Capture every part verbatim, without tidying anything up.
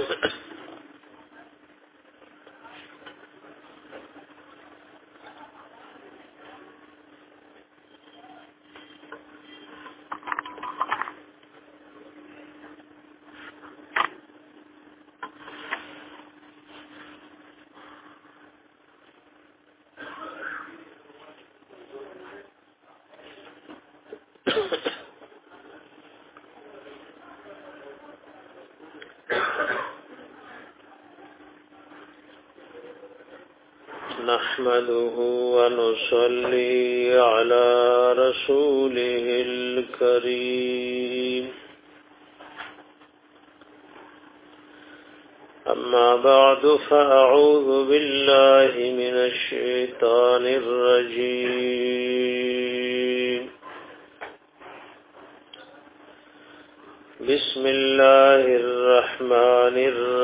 نحمده ونصلي على رسوله الكريم أما بعد فأعوذ بالله من الشيطان الرجيم بسم الله الرحمن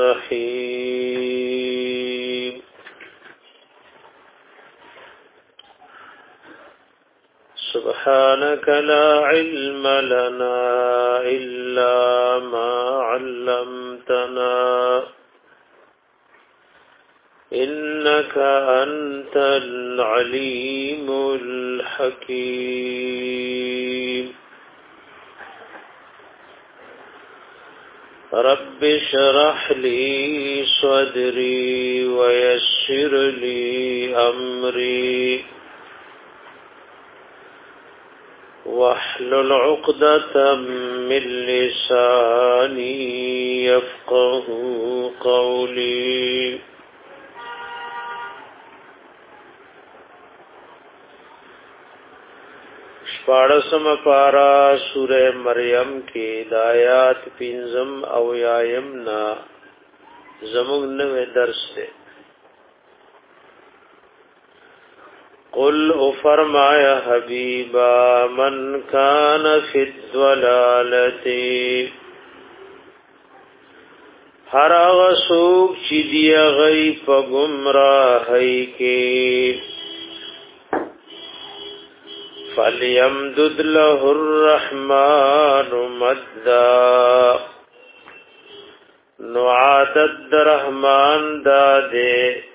الرحيم سبحانك لا علم لنا إلا ما علمتنا إنك أنت العليم الحكيم رب اشرح لي صدري ويسر لي أمري واحلل عقدة من لساني يفقه قولي شپاڑسم پارا سورہ مریم کی دایات پینزم او یایمنا زمون نوے درس دے قل او فرمایا حبیبا من کان فی الضلالتی ہر آغا سوک چی دیا غی پا گمراہی کی فَلْيَمْدُدْ لَهُ الرَّحْمَنُ مَدًّا نعادت رحمان دادے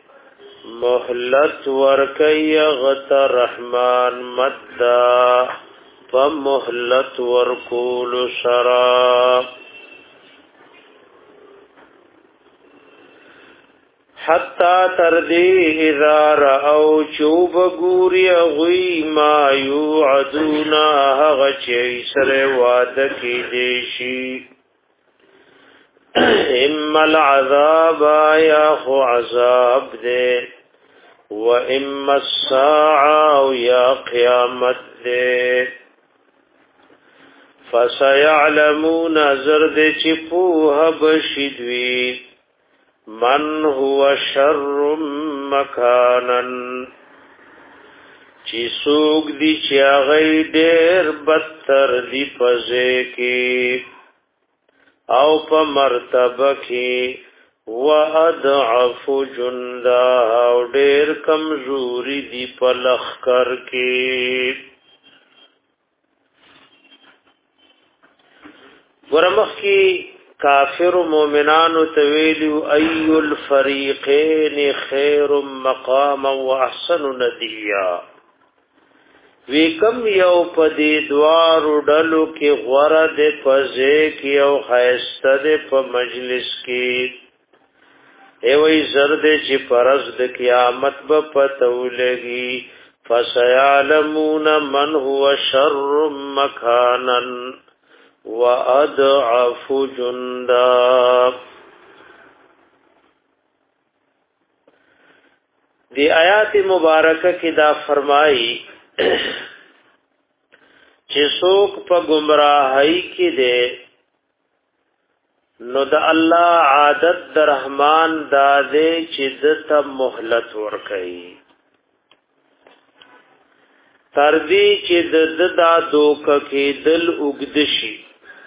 مہلت ورکی غت رحمان مدّا فمہلت ورکول سرا حتی تردی اذا رأو چوب گوری غوی ما یوعدونا غچی سر وعدکی دیشی اما العذاب یا خو عذاب دے و اما الساعة یا قیامت دے فسیعلمون زرد چپوہ بشدوی من هو شر مکانا چی سوک دی چی آغی دیر بدتر دی پزے کی او پا مرتبہ کی و ادعف جندا او دیر کمزوری دی پا لخکر کی ورمخ کی کافر و مومنان تویلو ای الفریقین خیر مقاما و احسن ندیا وی کم یو پدی دوارو ڈلو کی غرد پزے کی او خیستد پا مجلس کی ایوی زرد چی پرزد قیامت با پتو لگی فسیعلمون من هو شر مکانا وَأَضْعَفُ جُنْدًا دی آیات مبارکہ کی دا فرمائی چی سوک پا گمراہی کی دے نو دا اللہ عادت دا رحمان دا دے چی دتا محلت ورکئی تردی چی ددا دوکا کی دل اگدشی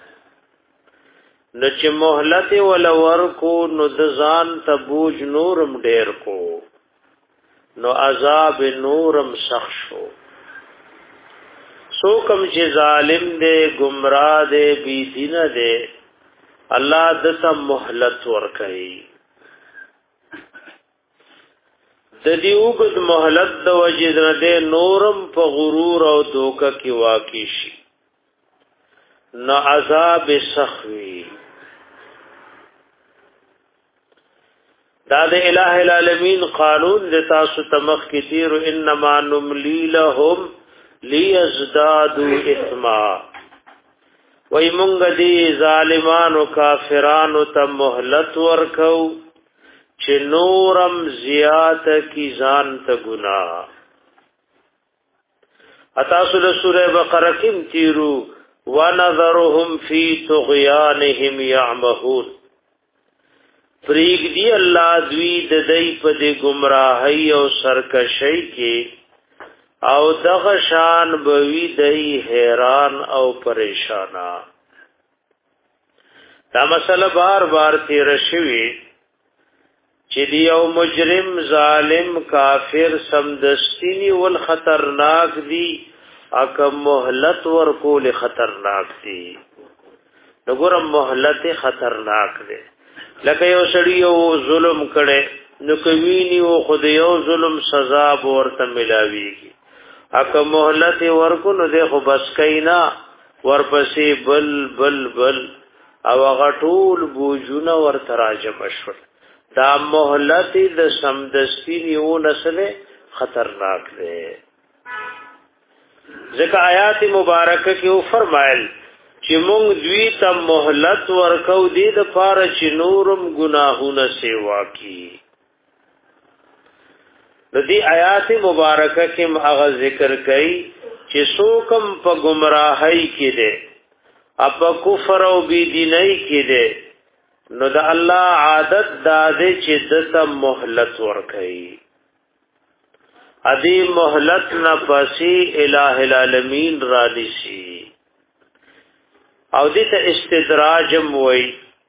نو چې مهلت ولا ورکو نو د ځان ته بوج نورم ډیر کو نو عذاب نورم سخت شو سو کم چې ظالم دے گمراه دے بی دین دے الله دته مهلت ورکړي د دې وګد مهلت د وجې نه نورم په غرور او دوکه کې واقع شي نو عذاب سخوي دا د الٰه العالمین قانون د تاسو تمخ کې تیر انما نملی لهم لیزدادوا اثما وای مونږ دې ظالمانو کافرانو ته مهلت ورکو چې نورم زیات کی ځان ته ګناه اتاسو د سوره بقره کې تیرو ونذرهم فی طغیانهم یعمهون فریق دی الله دوی د دې په دې گمراهی او سرکشی کې او دغه شان بوی دای حیران او پریشانا دا مسله بار بار تیر شوی چې دی او مجرم ظالم کافر سمدستینی ول خطرناک دی اک مهلت ورکول خطرناک دی وګورم مهلت خطرناک دی لکه یو سړی یو ظلم کړي نو کوي او خدای یو ظلم سزا ورته ملاويږي اکه مهلت ورکو نو ده خو بس کینا ورپسې بل بل بل او غټول بوجونه ور تراجم شول دا مهلت د سمدستی نیو نسله خطرناک ده ځکه آیات مبارکه کې او فرمایل چې مونږ دوی ته مهلت ورکو دي د پاره چې نورم ګناهونه سیوا کی د دې آیات مبارکه کې هغه ذکر کړي چې څوکم په گمراهۍ کې دي اپ کفر او بی دینۍ کې دي نو د الله عادت داده چې دته مهلت ورکړي ادي مهلت نه پسې الٰه العالمین را دي او دې ته استدراجم وای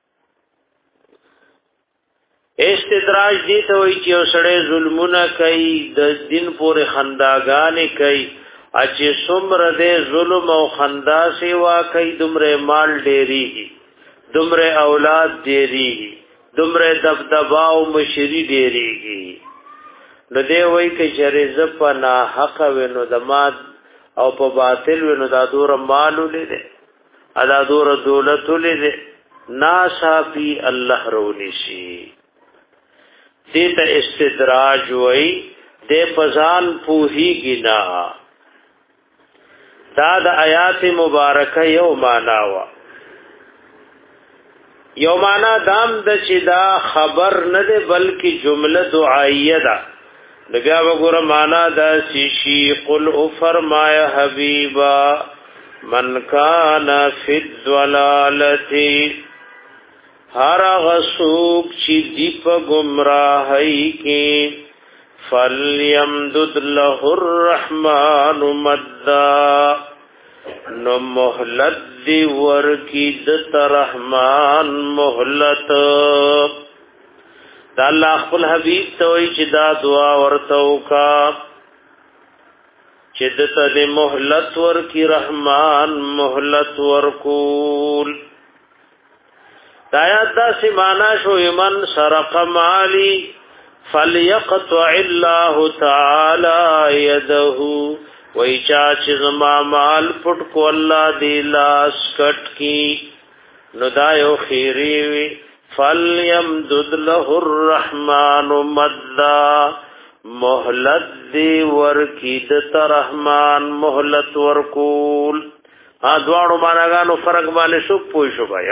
استدراج دې ته وای چې وسړې ظلمونه کوي د دین پورې خنداګانې کوي چې څومره دې ظلم او خندا سیوا کوي دومره مال ډېری دومره اولاد ډېری دومره دبدبا او مشری ډېریږي نو دې وای کې چې رزق په نا حق ونو دماد او په باطل ونو دا دور مالو لیدل ادا دور دولت لیدل ناسا پی الله رونی شي دیتا استدراج وئی دے پزان پوہی گنا دا دا آیات مبارکہ یو مانا وا یو مانا دام دا چی دا خبر نده بلکہ جملہ دعائیہ دا بیا وګوره معنا دا شی قل او فرمایا حبیبا من کان فی الضلالتی هر غسوک چی دیپ گمراہی کی فلیمدد له الرحمن مددا نو محلت دی ورکی دت رحمان محلت دا اللہ خپل حبیب توئی چی دا دعا ورتو کا چی دتا دی محلت ورکی رحمان محلت ورکول دایات دا سی مانا شو من سرق مالی فلیقطع اللہ تعالی یده وی چاچ زما مال پٹ کو اللہ دی لاس کٹ کی ندایو خیریوی فلیمدد له الرحمن مددا محلت دی ورکی دتا رحمان محلت ورکول ها دوارو ماناگانو فرق بانے شو پوئی شو بھائی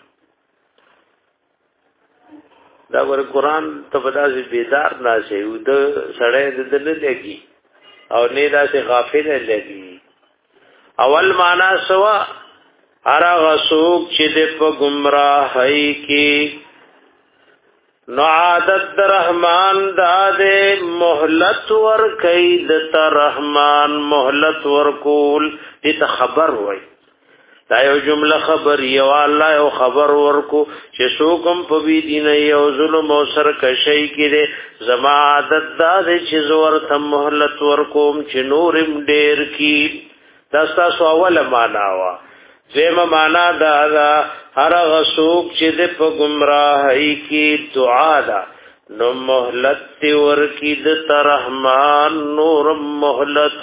دا ور قرآن ته پدا سي بیدار ناشي او د سړی د دل لګي او نه دا سي غافل لګي اول معنا سوا ارا غسوق چې د په گمراهۍ کې نو عادت رحمان داده محلت ور کید ته رحمان محلت ور کول دې خبر وای دا یو جمله خبر یو الله یو خبر ورکو چې څوکم په وی دین یو ظلم او سرکشی کړي زما عادت دا چې زور ته مهلت ورکوم چې نورم ډیر کی دا تاسو اوله معنا وا زم معنا دا دا هر غسوک چې د په گمراهی کې دعا دا نو مهلت ورکی د رحمان نور مهلت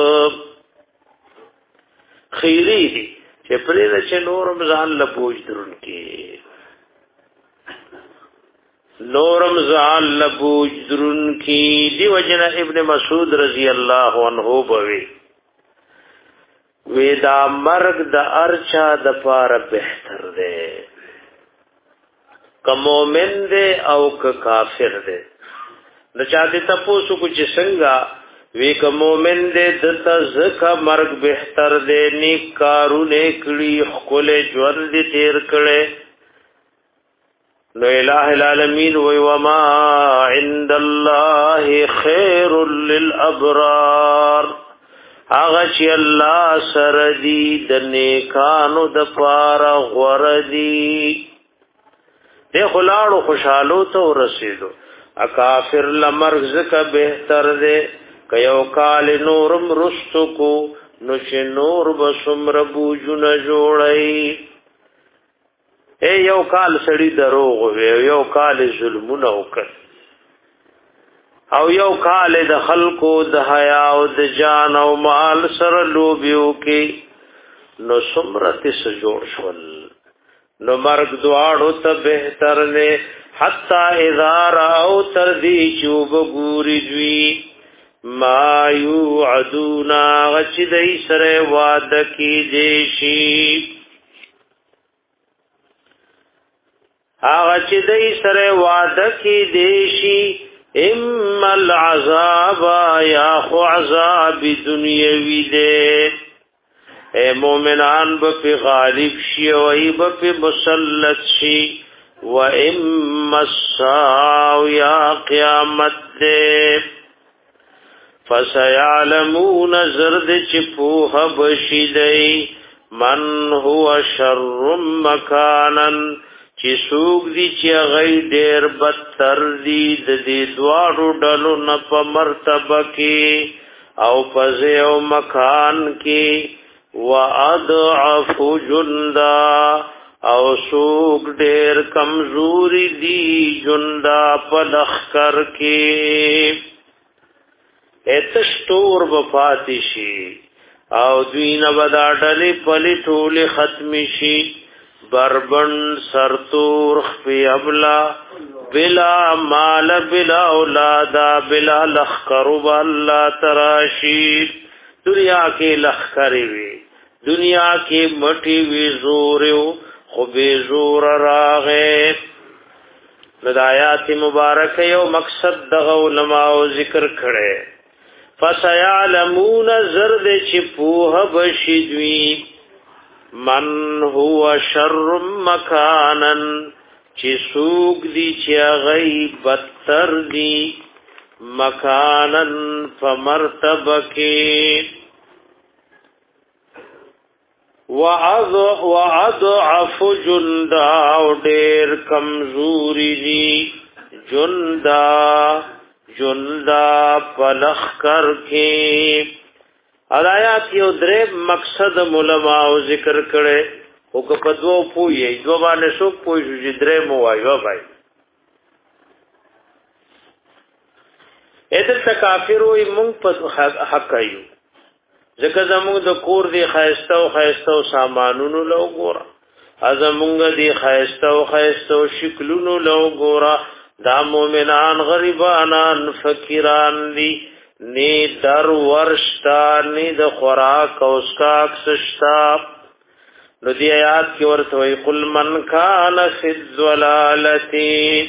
خیری دی چې پرې چې نورم ځان له بوج درون کې نورم ځان له بوج درون کې دی وجنه ابن مسعود رضی الله عنه بوي ودا مرگ د ارچا د پار بهتر دی که مومن دی او که کافر دی د چا دې تاسو کو چې څنګه وی که مومن دې دته زکه مرگ بهتر دې نیک کارونه کړي خپل ژوند دې تیر کړي نو الہ العالمین وی وما عند الله خیر للابرار هغه چې الله سره دې د نیکانو د پاره غوړ دي دې خلاړو خوشحالو ته ورسېدو اکافر لمرغ زکه بهتر دې کيو کال نورم رستو کو نو چې نور بسمر بوجو نه جوړي اے یو کال سړی دروغ وي یو کال ظلمونه وکړ او یو کال د خلقو د حیا او د جان او مال سره لوبیو کې نو سمرت سره جوړ شول نو مرګ دواړو ته بهتر نه حتا اذا راو تر دی چوب ګوري دوی ما یوعدونا غچ دای سره وعده کی دیشی هغه چې دای سره وعده کی دیشی اما العذاب یا خو عذاب دنیوی دے اے مومنان به غالب شي او ای به مسلط شي و اما الساو یا قیامت دے فسيعلمون زرد چپوه بشیدئی من هو شر مکانا چی سوک دی چی غی دیر بدتر دی دی دوارو ڈلو نپ مرتبه کی او پزی او مکان کی و اضعف جندا او سوک دیر کمزوری دی جندا پلخکر کی اتشتور بفاتی شي او دوی نه بدا ډلې پلي ټولې ختم شي بربن سرتور خفي ابلا بلا مال بلا اولاد بلا لخر بالله تراشي دنیا کې لخر وي دنیا کې مټي وي زور خو به زور راغې بدايات مبارک یو مقصد د علماء ذکر کړي فسيعلمون زرد چپوه بشدوی من هو شر مکانا چی سوک دی چی غی بدتر دی مکانا فمرتبکی وَأَضْعَفُ جُنْدَا دیر کمزوری دی جندا جندا پلخ کر کے آیات یو درې مقصد علماء ذکر کړي او که په دوه پوي دوه باندې څوک پوي چې درې مو وایو بھائی اته تکافر وي مونږ په حق ایو ځکه زموږ د کور دی خایسته او خایسته او سامانونو لو ګورا ازمونږ دی خایسته او خایسته او شکلونو لو ګورا دا مومنان غریبانان فقیران دی نی در ورشتا نی د خوراک او اسکاک سشتا نو دی آیات کی ورتوی قل من کان فی الضلالتی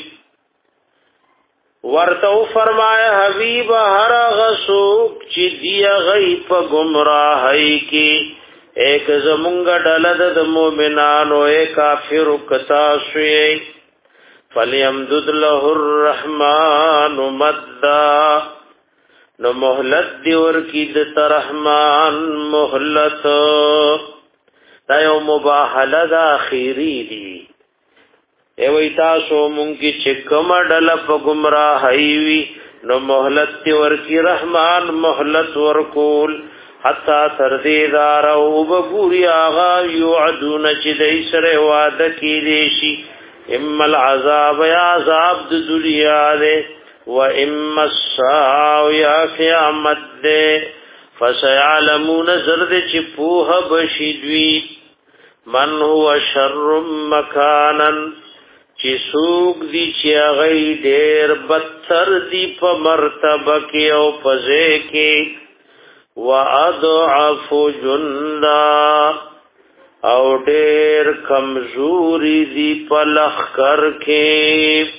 ورتو فرمایا حبیب هر غسوک چی دی غیب گمراہی کی ایک زمونگا ڈلد د مومنانو ایک کافر کتاسوی فلیمدد له الرحمن مدّا نو مهلت دی ورکی د رحمان مهلت دا یو مباهله د اخیری دی ای وای تاسو مونږ چې کوم ډله په گمراهی وی نو مهلت دی ورکی رحمان مهلت ورکول حتا تر دې دار او بګوري آغا یعدون چې دای سره وعده کې دي شي اما العذاب یا عذاب د دنیا ده و اما الساعه یا قیامت ده فسيعلمون زرد چې پوها بشدوی من هو شر مکانا چې سوق دي چې غي ډېر بدتر دي په مرتبه کې او فزه کې واضعف جندا او ډېر کمزوري دي په لخر کې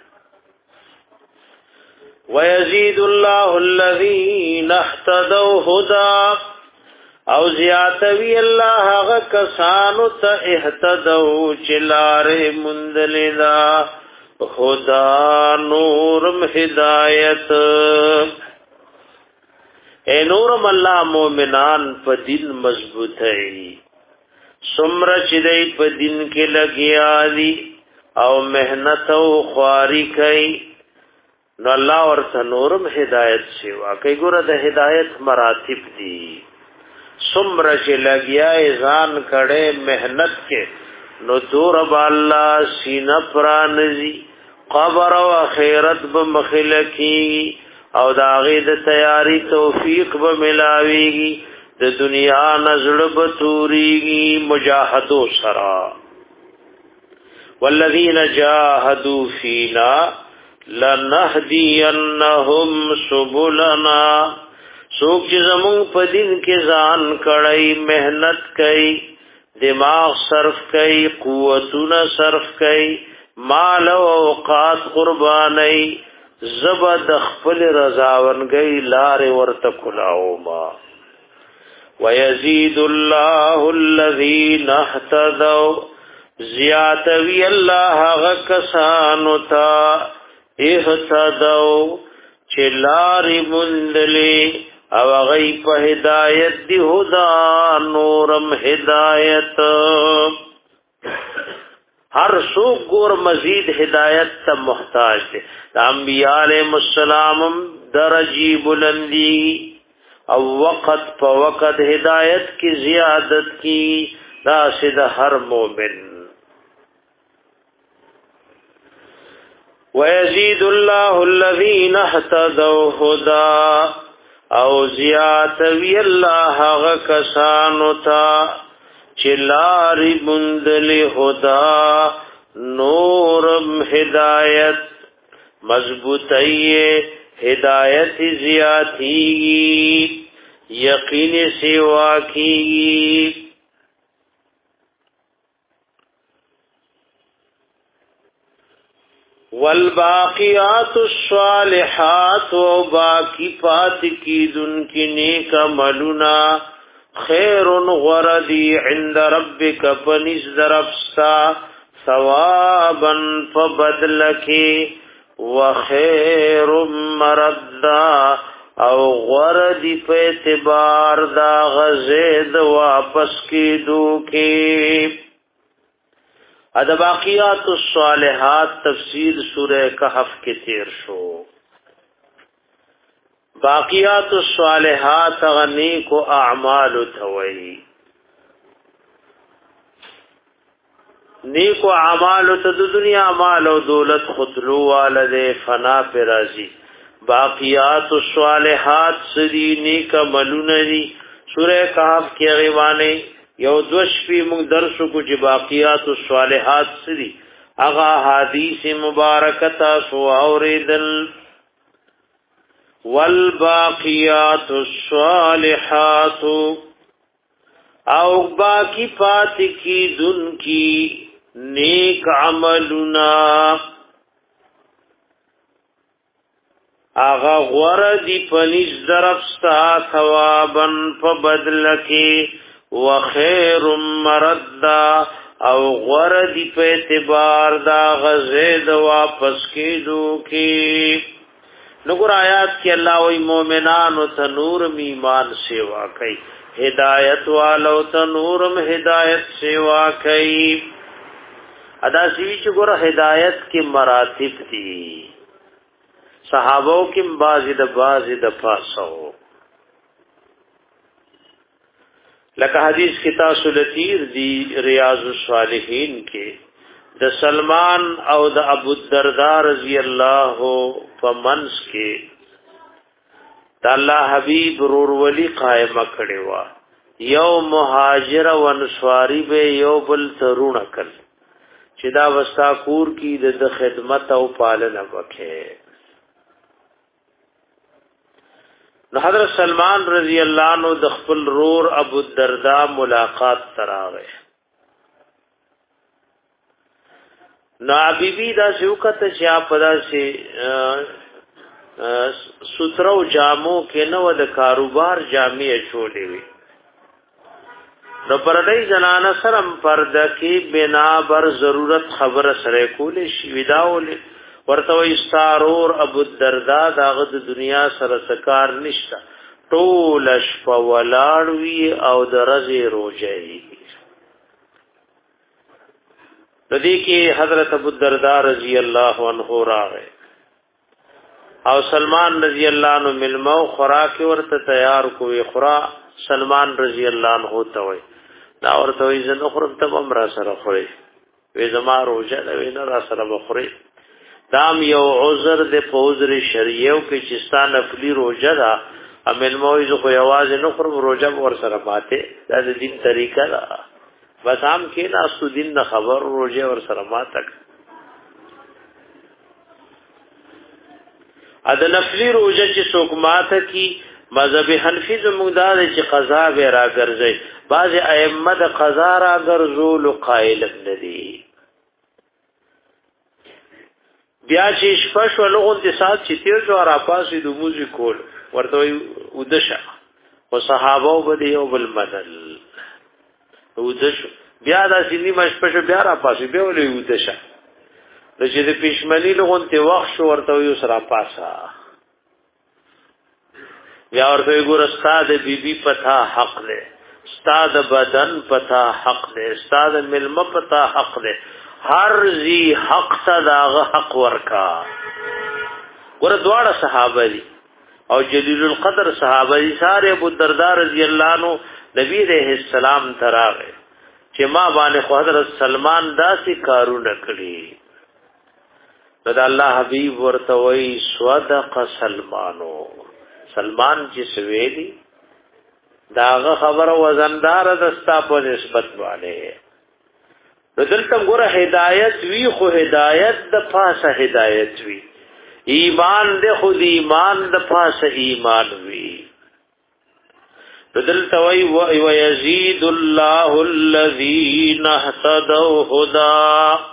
ويزيد الله الذين اهتدوا هدى او زیاتوی الله هغه کسانو ته اهتدوا چلاره مندلدا خدا نورم هدایت اے نورم الله مومنان په دین مضبوط ہے سمر چې دای په دین کې لګیا دي او مهنت او خواري کوي نو الله ورته نورم هدایت سیوا کوي ګوره د هدایت مراتب دي سمر چې لګیا ځان کړي مهنت کې نو دور بالله سینه پرانځي قبر او اخرت به مخلکی او د هغه د تیاری توفیق به ملاويږي د دنیا نزړ به توريږي مجاهدو سرا والذین جاهدوا فینا لنهدینهم سبلنا سوک چې زمون په دین کې ځان کړی مهنت کوي دماغ صرف کوي قوتونه صرف کوي مال او اوقات قرباني زبد خپل رضاونګي لار ورته کلاو ما ويزيد الله الذين اهتدوا زیاتوی الله غکسانو تا اهتدوا چلاری مندلی او غی په هدایت دی هدا نورم هدایت هر سو ګور مزید هدایت ته محتاج دي انبیاء علیهم السلام درجی بلندی او وقت په وقت هدایت کی زیادت کی راشد هر مومن ويزيد الله الذين اهتدوا هدى او زیاتوی الله غکسانو تا چلاری بندلی هدا نورم هدایت مضبوطی ہدایت زیاتی یقین سوا کی والباقیات الصالحات و باقی پات کی دن کی نیک عملنا خیر غردی عند ربک پنس درفستا ثوابا فبدلکی وخیر مردا او غردی په اعتبار دا غزید واپس کی دو کی اد باقیات الصالحات تفسیر سورہ کہف کے تیر شو باقیات الصالحات غنی کو اعمال توئی نیکو اعمال ته د دنیا مال او دولت خطلو والده فنا پر راضی باقیات الصالحات سری نیک عملونه دي سورہ کہف کې غیوانه یو دوش پی موږ درسو کو چې باقیات الصالحات سری اغا حدیث مبارکتا سو اوریدل والباقیات الصالحات او باقی پات کی دن کی نیک عملنا آغا غردی پنیز درفستا ثوابا فبدلکی وخیر مردا او غردی پہ اعتبار دا غزید واپس کی دو کی نگر آیات کی اللہ وی مومنان و تنور ایمان سیوا کئی ہدایت والو تنورم ہدایت سیوا کئی ادا سوی چې ګوره هدایت کې مراتب دي صحابو کې بعضی د بعضی د پاسو لکه حدیث کې تاسو لتیر دی ریاض الصالحین کې د سلمان او د ابو الدرداء رضی الله فمنس کې د الله حبیب رور ولی قائمه کړي وا یو مهاجر و انصاری به یو بل ترونه کړ چې دا وستا کور کې د خدمت او پالنه وکړي. نو حضرت سلمان رضی اللہ عنہ د خپل رور ابو الدرداء ملاقات تراغه نو بی بی دا سوکت چا پدا سے سترو جامو کې نو د کاروبار جامع چولې وي نو پردای زنانه سرم پرده کې بنا بر ضرورت خبر سره کولې شي وداولې ورته استارور ابو الدرداء داغه د دنیا سره سکار نشتا ټول شپ ولاړوي او درځي روزي. د دې کې حضرت ابو الدرداء رضی الله عنه راغی او سلمان رضی الله عنه ملمو خوراک ورته تیار کوی خورا سلمان رضی الله عنه ته وي دا ورته وي زنه خورم ته امر سره خوري وې زما روزه نه وینه را سره بخوري دام یو عذر د پوزر شریعو کې چې ستان خپلی روزه دا امل موعظه خو یوازې نه خورم روزه ور سره ماته دا د دین طریقه ده بس هم کې نه اسو دین نه خبر روزه ور سره ماته اده نفلی روزه چې څوک ماته کی مذهب حنفی زموږ دا چې قضا به را ګرځي بعض ائمه د قضا را ګرځول قائل ندي بیا چې شپش ولغون د سات چې تیر جو را پاسې د موزي کول ورته ودشه او صحابه وبدي یو بل بدل ودش بیا دا سینی مشپش بیا را پاسې به ولې ودشه د چې د پښمنی لغون ته وخت شو ورته یو سره پاسا بیا ورته ګور استاد بیبي پتا حق له استاد بدن پتا حق له استاد ملم پتا حق له هر ذی حق صداغه حق ورکا ور دواړه صحابه دي او جلیل القدر صحابه دي ساره ابو الدرداء رضی الله عنه نبی رحم السلام تراغه چې ما باندې حضرت سلمان داسې کارونه کړی دا الله حبیب ورته وی صدق سلمانو سلمان چې سویلی داغه خبر وزندار دستا په نسبت باندې دلته ګوره هدایت وی خو هدایت د پاسه هدایت وی ایمان د خود ایمان د پاسه ایمان وی دلته وی و یزيد الله الذين اهتدوا هدى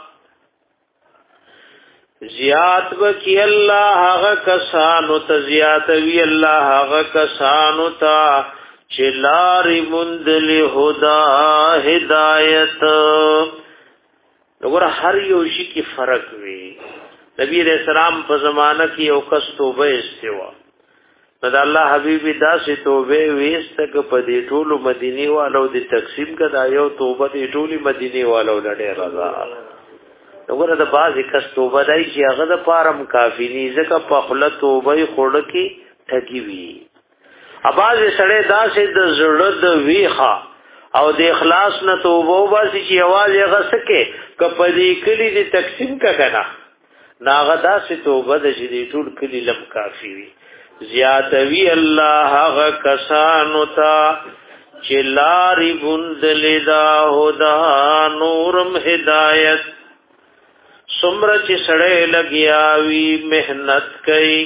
زیات وکي الله هغه کسانو ته زیات وی الله هغه کسانو ته چې لارې مندل هدا هدایت وګوره هر یو شي کې فرق وي نبی رسول الله په زمانہ کې یو کس توبه استوا دا الله حبیبی داسې توبه وېست ک په دې ټولو مدینی والو د تقسیم کدا یو توبه دې ټولي مدینی والو لړې رضا وګوره د بازي کس توبه دای چې هغه د پارم کافی نه ځکه په خپل توبه خور کې ټکی وي اباز سړی داسې د زړه د ویخه او د اخلاص نه توبه واسي چې आवाज یې غسکه کپدې کلی دې تقسیم کړه ناغه داسې توبه د دې ټول کلی لم کافی وي زیاتوی الله هغه کسانو ته چې لارې بوندل دا هدا نورم هدایت سمره چې سړی لګیاوی مهنت کوي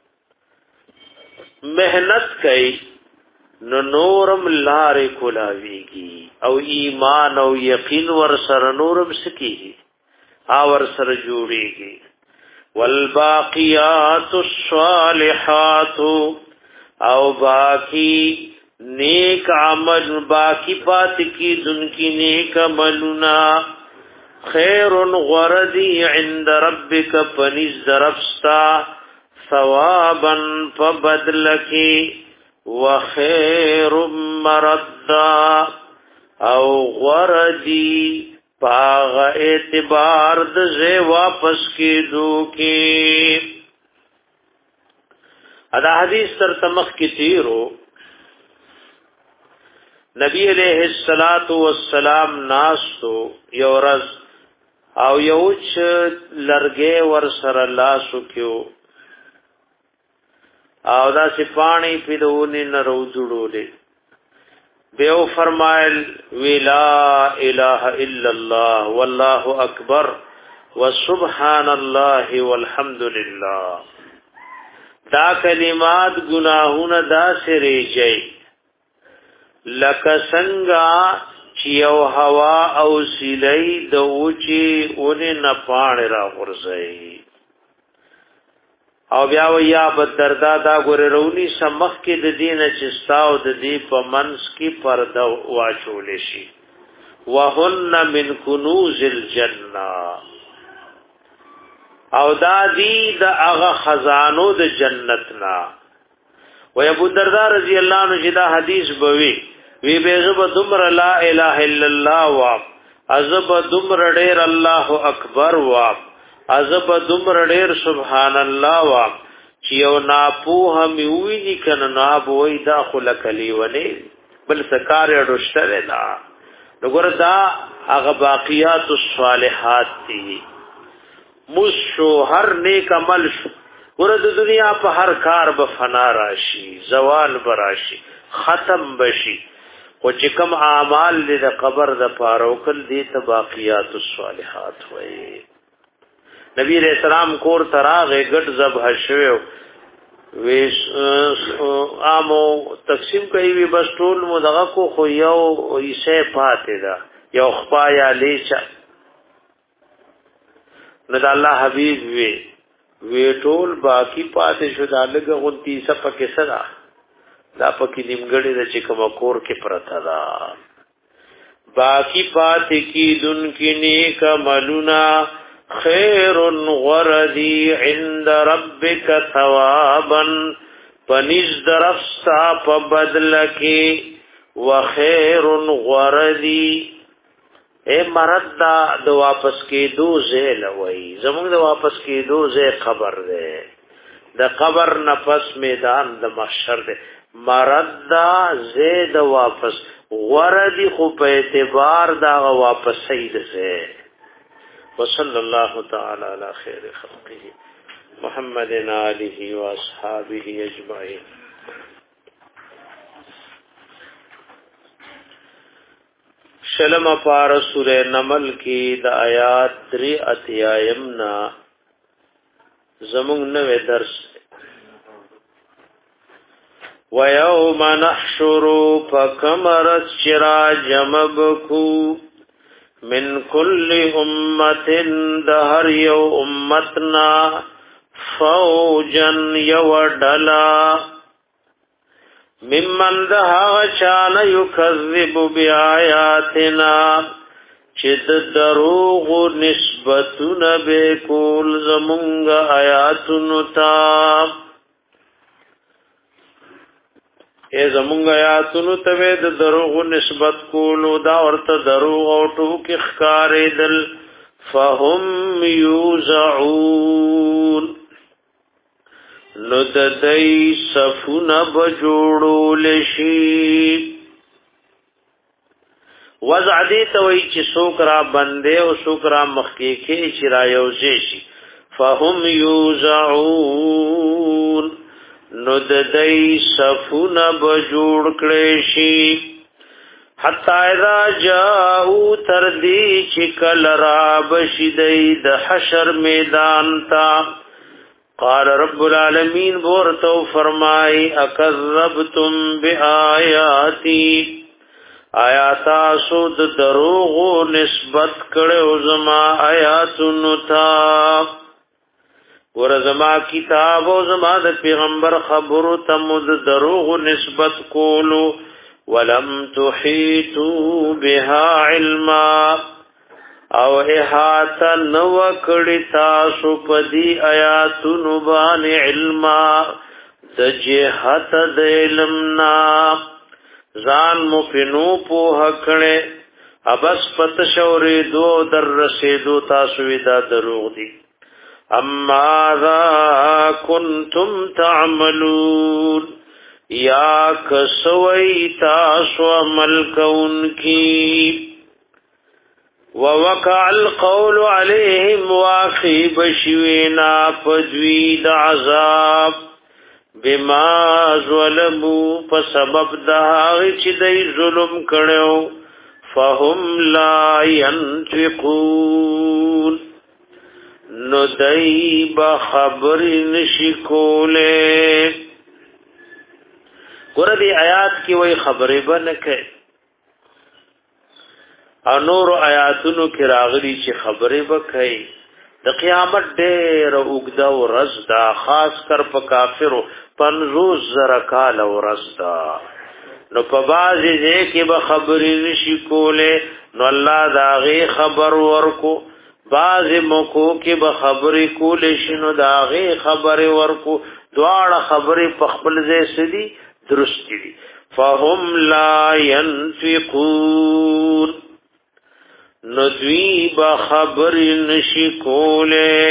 مهنت کوي نو نورم لارې کولاویږي او ایمان او یقین ور سره نورم سکیږي ا ور سره جوړيږي والباقیات الصالحات او باقی نیک عمل باقی پات کی دن کی نیک عملنا خیر غردی عند ربک پنیز درفستا ثوابا فبدلکی وخیر مردا او غردی پاغ اعتبار دزے واپس کی دو کی ادا حدیث تر تمخ کی تیرو نبی علیہ الصلات والسلام ناسو یورز او یوچ لرګي ور سره لاسو کیو او دا سپانی پیدونی نرو جوړولې دیو فرمایل ولا اله الا الله والله اکبر وسبحان الله والحمد لله دا کلمات گناہونه دا سری جئی لکه څنګه چې یو هوا او سیلې د اوچی اونې نه پاڼ را غورځي او بیا ویا بدردا دا ګور رونی سمخ کې د دین چستاو د دې په منس کې پرده واچول شي وهن من کنوز الجنه او دا دی د هغه خزانو د جنت نا و ابو الدرداء رضی الله عنه دا حدیث بوي وی بیغب دمر لا اله الا الله وا عذب دمر ډیر الله اکبر وا عذب دمر ډیر سبحان الله وا چې یو ناپوه می وی نکنه نابوي داخله کلی ونی بل سکار رشته دا وګور دا هغه باقیات الصالحات دي مشو هر نیک عمل شو ګور د دنیا په هر کار به فنا راشي زوال براشي ختم بشي او چې کوم اعمال د قبر د پاروکل دي ته باقیات الصالحات وي نبی رسول الله کور تراغه غټ ذبح شوو ویش امو تقسیم کوي وی بس ټول مدغه کو خو یو یې پاتې ده یو خپایا لیچا نو د الله حبیب وی وی ټول باقی پاتې شو د لګه غونتی صفکه صدا دا پکې نیمګړی د چې کوم کور کې پرته ده باقی پاتې کی دن کې نیک عملنا خیر غردی عند ربک ثوابا پنځ درفستا په بدل کې وخیر غردی اے مرد دا د واپس کې دو زیل وای زموږ د واپس کې دو زی خبر ده د قبر نفس میدان د محشر ده مرد دا زید واپس غردی خو په اعتبار دا واپس سید زه وصلی الله تعالی علی خیر خلقه محمد آله و اصحابہ اجمعین شلم پار سورہ نمل کی د آیات دری اتیایمنا زمون نوے درس وَيَوْمَ نَحْشُرُ فَكَمَرَتْ شِرَاجَ مَبْكُو مِنْ كُلِّ أُمَّةٍ دَهَرْ يَوْ أُمَّتْنَا فَوْجًا يَوَدَلَا مِمَّنْ دَهَغَ شَانَ يُكَذِّبُ بِآيَاتِنَا چِد دروغ نسبتُن بِكُلْ زَمُنْغ آیاتُنُتا اے زمونږ آیاتونو ته د دروغ نسبت کولو دا ورته دروغ او ټوک ښکارېدل فهم یوزعون نو د دې صفونه بجوړول شي وضع دې ته وایي چې څوک را بندې او څوک را مخکې کې چې را یوځي شي فهم یوزعون نو د دې صفونه بجوړ کړي شي حتا اذا جاءوا تر دې چې کل را بشدې د حشر میدان تا قال رب العالمین ورته فرمای اکذبتم بیااتی آیات سود دروغ نسبت کړو زما آیاتونو تا ور زما کتاب او زما د پیغمبر خبرو تمد دروغ نسبت کولو ولم تحیتوا بها علما او احاطه نو کړی تاسو په دې آیاتونو باندې علما د جهت د علمنا ځان مو پینو په حقړه ابس پت شوري دو در رسیدو تاسو ودا دروغ دي اما ذا کنتم تعملون یا کسوی تاسو عمل کونکی ووقع القول علیہم واقع بشوینا پدوید عذاب بما ظلموا فسبب دهاغی چی دی ظلم کڑیو فهم لا ينطقون نو دی بخبر نشکولے قرآن آیات کی وہی خبریں بنکے انور آیاتونو کی راغلی چې خبرې وکړي د قیامت ډېر اوږده ورځ ده خاص کر په کافرو پنځوس زره کاله ورځ ده نو په بعضې ځای کې به خبرې نشي کولی نو الله د هغې خبر ورکو بعضې موقعو کې به خبرې کولی شي نو د هغې خبرې ورکو دواړه خبرې په خپل ځای څه دي درست دي فهم لا ينفقون نو دوی با خبر نشی کولے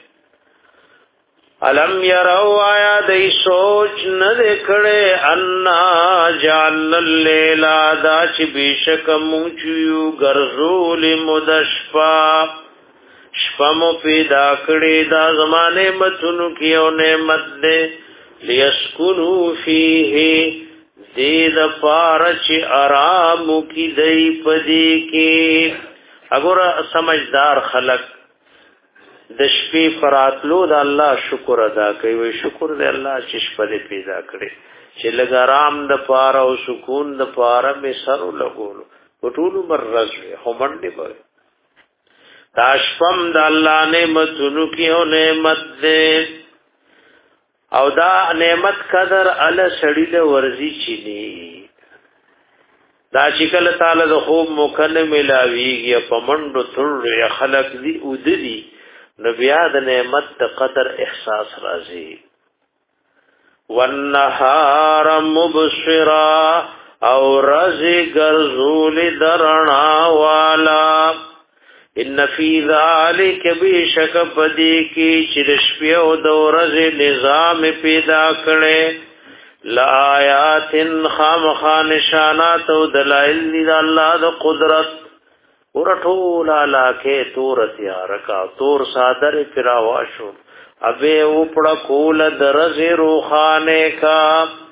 علم یرو آیا دی سوچ ندکڑے انا جعلنا اللیلا دا چی بیشک موچیو گرزول مدشپا شپمو پیدا کڑی دا زمان نعمتنو کیو نعمت دے لیسکنو فیہی دید پارچ آرامو کی دی پدی کی اگر سمجھدار خلق د شپې فراتلو د الله شکر ادا کوي وي شکر دې الله چې شپه دې پیدا کړې چې لږ آرام د پاره او سکون د پاره مې سر لګولو ټول مرز هم باندې به تاشپم د الله نعمتونو کې او نعمت دې او دا نعمت قدر ال سړی له ورزي چيني دا چې کله تعالی د خوب مکلم ملاویږي په منډو تر یا خلق دی او دی نو بیا د نعمت قدر احساس راځي والنهار مبصرا او رزق غرزول درنا والا ان فی ذلک بشک پدی کی چرشپیو د ورځ نظام پیدا کړي لآیات خامخا نشانات او دلائل دی الله د قدرت ورټول علاکه تور تیارکا تور صادر فراواشو ابه اوپړه کول درز روخانه کا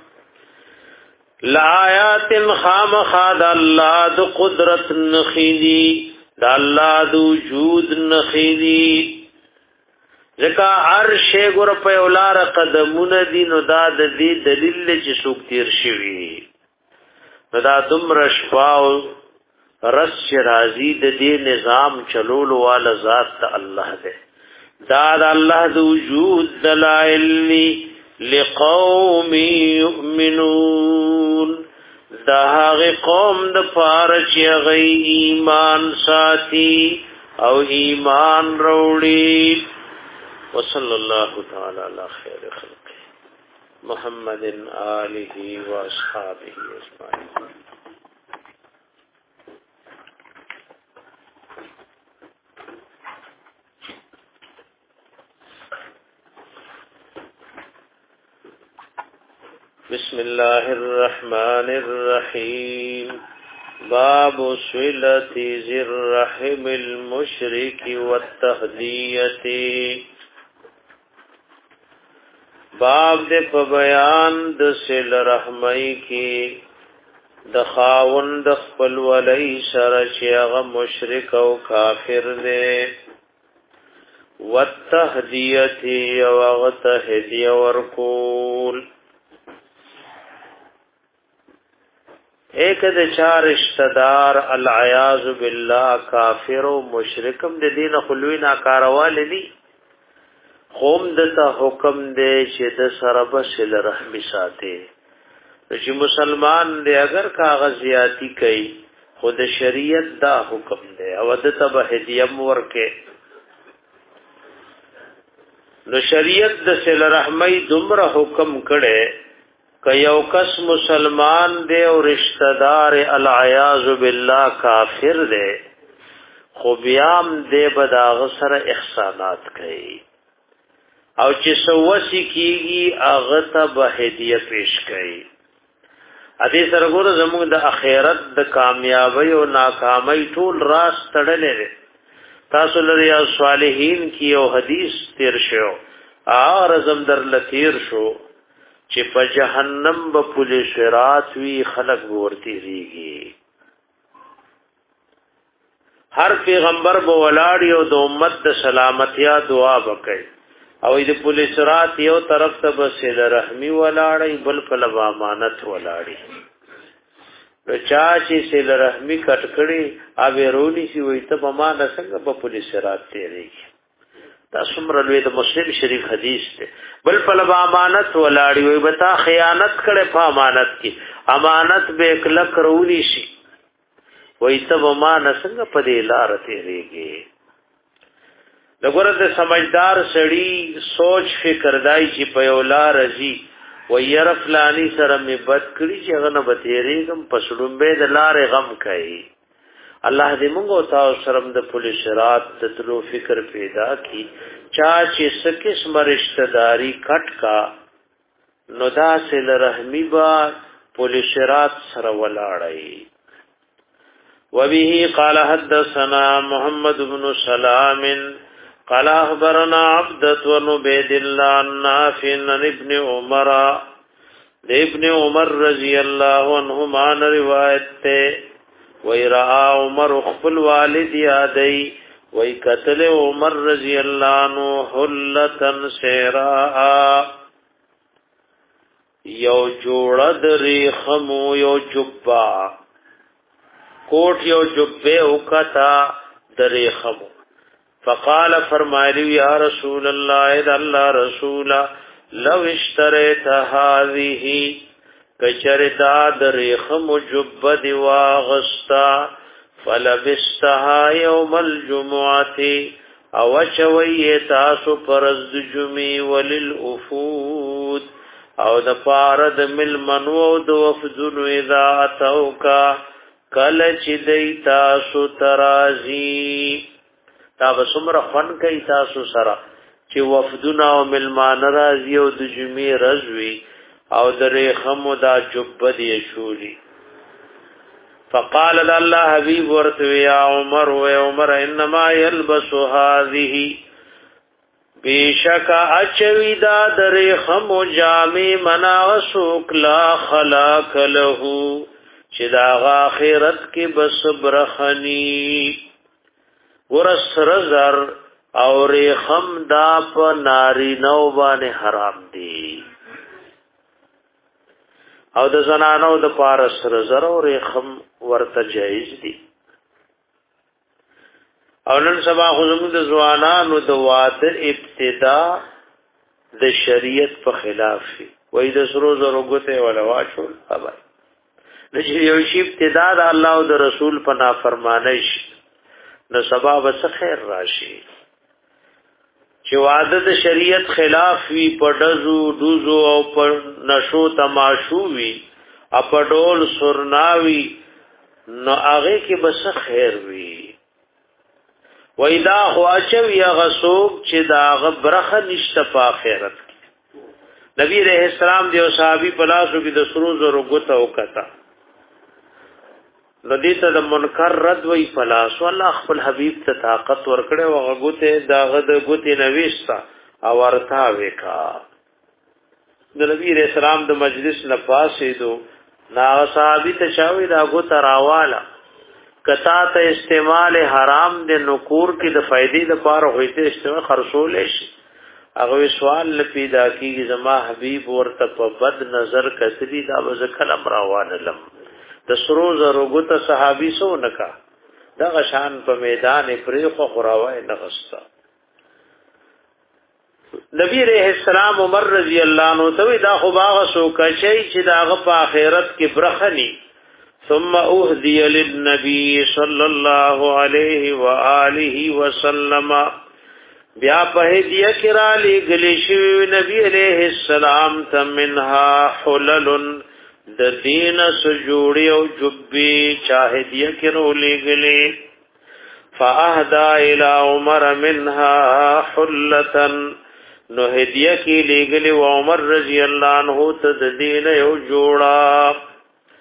لآیات خامخا د الله د قدرت نخیدی د الله د وجود نخیدی ځکه هر شی ګور په اولار قدمونه دي نو دا د دې دلیل چې څوک تیر شوی نو دا دومره شفاو رس راضی د دې نظام چلول والا ذات الله دې دا د الله د وجود دلائل لقوم یؤمنون دا هغه قوم د پاره چې غي ایمان ساتي او ایمان وروړي وصلى الله تعالى على خير خلقه محمد آله واصحابه اجمعين بسم الله الرحمن الرحيم باب صلة ذي الرحم المشرك والتهدية باب دې په بیان د صله رحمۍ کې د خاوند خپل ولي سره چې هغه مشرک او کافر دی والتهدیه او هغه تهدیه ورکول ایک د چار اشتدار العیاذ بالله کافر او مشرکم د دین خلوی ناکارواله دي خوم دته حکم دی چې د سره بسل رحم ساتي چې مسلمان دی اگر کاغذیاتی کوي خود شریعت دا حکم دی او دته به هدیه ورکه نو شریعت د سل رحمی دومره حکم کړي ک یو کس مسلمان دی او رشتہ دار العیاذ بالله کافر دی خو بیام دی بداغ سره احسانات کوي او چې سوسی کیږي هغه ته به هدیه پیش کړي ادي سرګور زموږ د اخرت د کامیابی او ناکامی ټول راز تړلې تاسو لري او صالحین کی او حدیث تیر شو ارزم در لثیر شو چې په جهنم به پولیس رات وی خلق ورتی ریږي هر پیغمبر به ولاړ یو د امت د سلامتیا دعا وکړي او د پولیس رات یو طرف ته بسل رحمی ولاړی بل کله امانت ولاړی نو چا چې سل رحمی کټکړي او ورونی سی وي ته په ما نه څنګه په پولیس رات تیریږي دا څومره لوی د مسلم شریف حدیث ته بل کله امانت ولاړی وي بتا خیانت کړي په امانت کې امانت به کله کرونی شي وي ته ما نه څنګه په دې لار تیریږي لګوره د سمجھدار سړی سوچ فکر دای چې په یو لار رزي و ير فلانی سره می بد کړی چې هغه نه بتیریږم پسړم به د لارې غم کوي الله دې موږ او تاسو سره د پولیس رات د تلو فکر پیدا کی چا چې سکه سمرشتہ داری کټ کا نو دا سل رحمی با پولیس رات سره ولاړی وبه قال حدثنا محمد بن سلام قال اخبرنا عبدة ونبيد الله النافع عن ابن عمر ابن عمر رضی اللہ عنہما روایت ویرا عمر خپل والد یادی وی قتل عمر رضی اللہ عنہ حلتن سیراء یو جوڑد ریخمو یو جبا کوٹ یو جبے اوکتا دریخمو فقال فرمایلی یا رسول الله اذا الله رسول لو اشتريت هذه کچرتا درخم جبد واغستا فلبستها يوم الجمعه او چوي تاسو پرز جمعي وللافود او د پارد مل منو د وفذن اذا اتوکا کل چ دی تاسو ترازی تا بسمره فن کوي تاسو سره چې وفدنا او ملمان راځي او د جمعې رزوي او درې خمو دا جبد یشوري فقال الله حبيب ورته یا عمر و عمر انما يلبس هذه بیشک اچوی دا درې خمو جامع منا وسوک لا خلاق له چې دا اخرت کې بس برخنی ورس رزر او ریخم دا په ناری نو باندې حرام دي او د زنانو د پارس رزر او ریخم ورته جایز دي او نن سبا خصوص د ځوانانو د واده ابتدا د شریعت په خلاف شي وای د سرو زرو ګته ولا واچو خبر د یو شی ابتدا د الله او د رسول په نافرمانی شي نو سبب څه خیر راشي چې واده د شریعت خلاف وی پډزو دوزو او په نشو تماشو وی اپډول سرناوی نو هغه کې بس خیر وی وېدا خواچو یا غسوب چې دا غبرخه نشته په آخرت نبی رحم السلام دی او صحابي پلاسو کې د سرو زرو غته وکتا نو دې ته د منکر رد وی پلاس والله خپل حبيب ته طاقت ورکړي او غوته داغه د غوتی نويستا او ورتا وکا د نبی رحم السلام د مجلس نه پاسې دو نا صحابي ته شاوي دا غوته راواله کتا ته استعمال حرام د نکور کې د فائدې لپاره هوته استعمال خرصول شي هغه سوال پیدا کیږي زما حبيب ورته په بد نظر کسری دا وز کلم راوانه لم د سرو زرو غته صحابي سو نکا دا غشان په میدان پرې خو خراوای نغستا نبی رحم السلام عمر رضی الله عنه ته دا خو باغ سو کچي چې داغه په آخرت کې برخني ثم اهدي للنبي صلى الله عليه واله وسلم بیا په هدیه کې را لګل شو نبی عليه السلام ته منها حلل د دین سجوړي او جبي چاهدیه کې رو لګلې فاهدا الى عمر منها حلتن نو هدیه کې لګلې و عمر رضی الله عنه ته د دین یو جوړا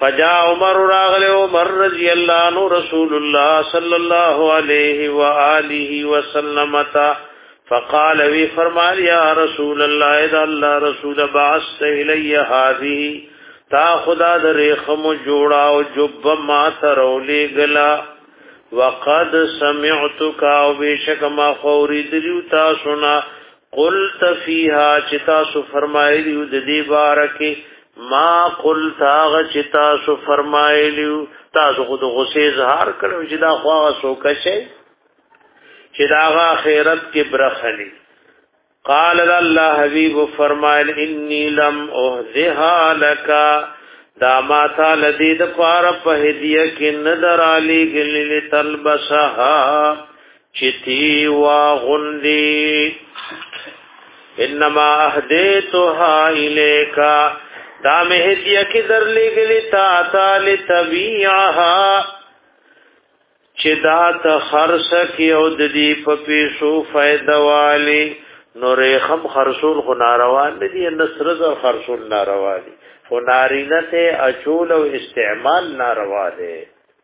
فجاء عمر راغل عمر رضی اللہ عنہ رسول اللہ صلی اللہ علیہ وآلہ وسلم تا فقال وی فرمال یا رسول اللہ اذا اللہ رسول بعثت الی هذه تا خدا در خم جوڑا و جب ما ترولی گلا وقد سمعتك او بیشک ما خوری دلیو تا سنا قلت فیها چتا سو فرمایلیو ددی بارکی ما قلت آغا چتا سو فرمایلیو تاسو خود غصه اظهار کړو چې دا خوا سو کشه چې دا غا خیرت کې برخلی قال الله حبیب فرمایل انی لم اهذها لك دا ما تعالی دې د پاره په هدیه کې نظر علی گلی تلبسها چتی وا غندی انما اهدیتها الیک دا مه هدیه کې در لګلی تا تعالی تبیعها چې دا ته خرڅ کې او د دې په پیسو فائدہ والی نورې خم خرصول خو ناروا نه دي نصر ز خرصول ناروا دي خو نارینه ته اچول او استعمال ناروا دي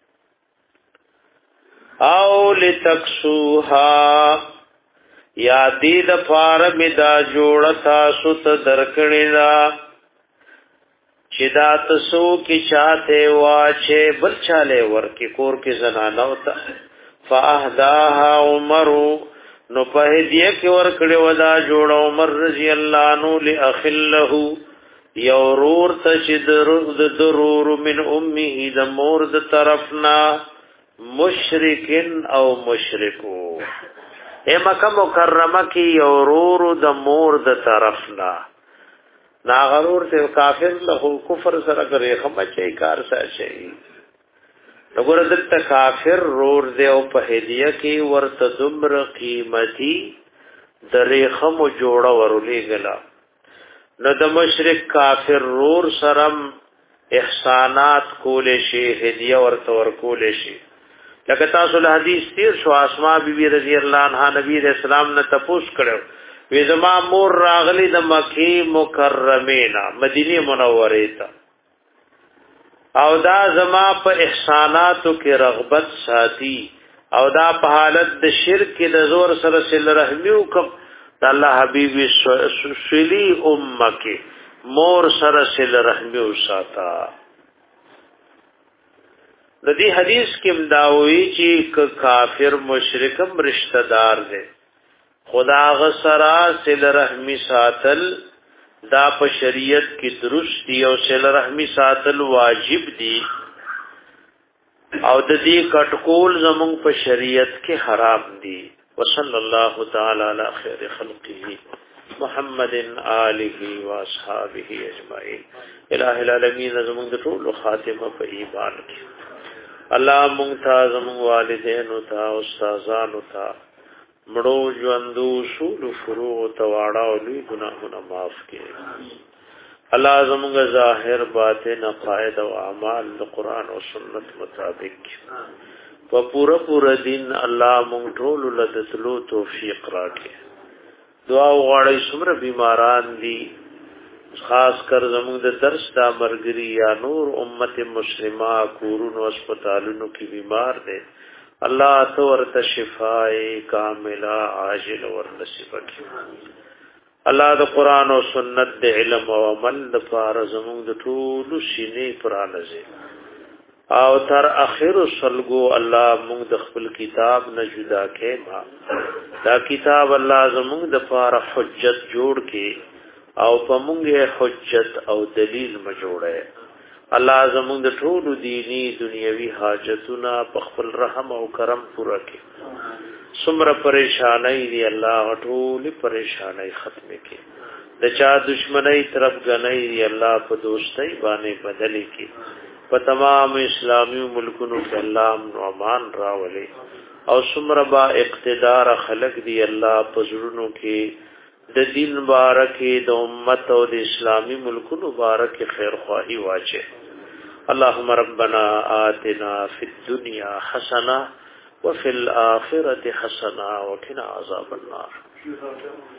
او لتکسوها یا دې د فار می دا جوړ تاسو ته درکړی دا چې دا تاسو کې چاته واچه بل چاله ورکی کور کې زنانه وتا فاهداها عمر نو په دې کې ور کړي ودا جوړ عمر رضی الله عنه لاخله یورور تشدر ضرور من امه د مور د طرفنا مشرکن او مشرکو اے مکه مکرمه کې یورور د مور د طرفنا نا غرور ته کافر له کفر سره کوي خمچي کار سره شي وګوره دلته کافر رور دی او په هدیه کې ورته دمر قیمتي درې خمو جوړه ورولې غلا نو د مشرک کافر رور سرم احسانات کول شي هدیه ورته ورکول شي لکه تاسو له حدیث تیر شو اسماء بیبي رضی الله عنها نبی رسول الله نه تپوس کړو وی زما مور راغلی د مکی مکرمینا مدینه منوره ته او دا زما په احساناتو کې رغبت ساتي او دا په حالت د شرک کې د زور سره سل رحمی وکم د الله حبیب سلی امکه مور سره سل رحمی وساتا د دې حدیث کې مداوی چې کافر مشرکم رشتہ دار دی خدا غسرا سل رحمی ساتل دا په شریعت کې درست دی او سل رحمی ساتل واجب دی او د دې کټکول زمون په شریعت کې حرام دی وصلی الله تعالی علی خیر خلقه محمد آله و اصحابہ اجمعین الہ العالمین زمون د ټول خاتمه په ایمان کې الله مونږ ته زمون والدین او تا استادان او تا مړو ژوندو اصول فروع تواړه او لوی ګناهونه معاف کړي الله زموږ ظاهر باطن عقاید او اعمال د قران او سنت مطابق په پورا پورا دین الله مونږ ټول له تلو توفیق راکړي دعا وغواړی څومره بیماران دي خاص کر زموږ د درس دا مرګري یا نور امت مسلمه کورونو هسپتالونو کې بیمار دي الله تو ورته شفای کامله عاجل ور نصیب کړي الله د قران او سنت د علم او عمل د فار زموږ د ټول سینې پرانځي او تر اخر سلګو الله موږ د خپل کتاب نه جدا کړي ما دا کتاب الله زموږ د فار حجت جوړ کړي او په موږ حجت او دلیل ما جوړه الله زموږ د ټول دینی دنیوي حاجتونه په خپل رحم او کرم پوره کړي څومره پریشانای دی الله ټول پریشانای ختم کړي د چا دشمنی طرف غنای دی الله په دوستۍ باندې بدلی کړي په تمام اسلامي ملکونو کې الله امن او امان راولي او څومره با اقتدار خلق دی الله په زړونو کې د دین مبارکي د امت او د اسلامي ملکونو مبارک خیر خواهی واچه اللهم ربنا آتنا في الدنيا حسنه وفي الاخره حسنه وقنا عذاب النار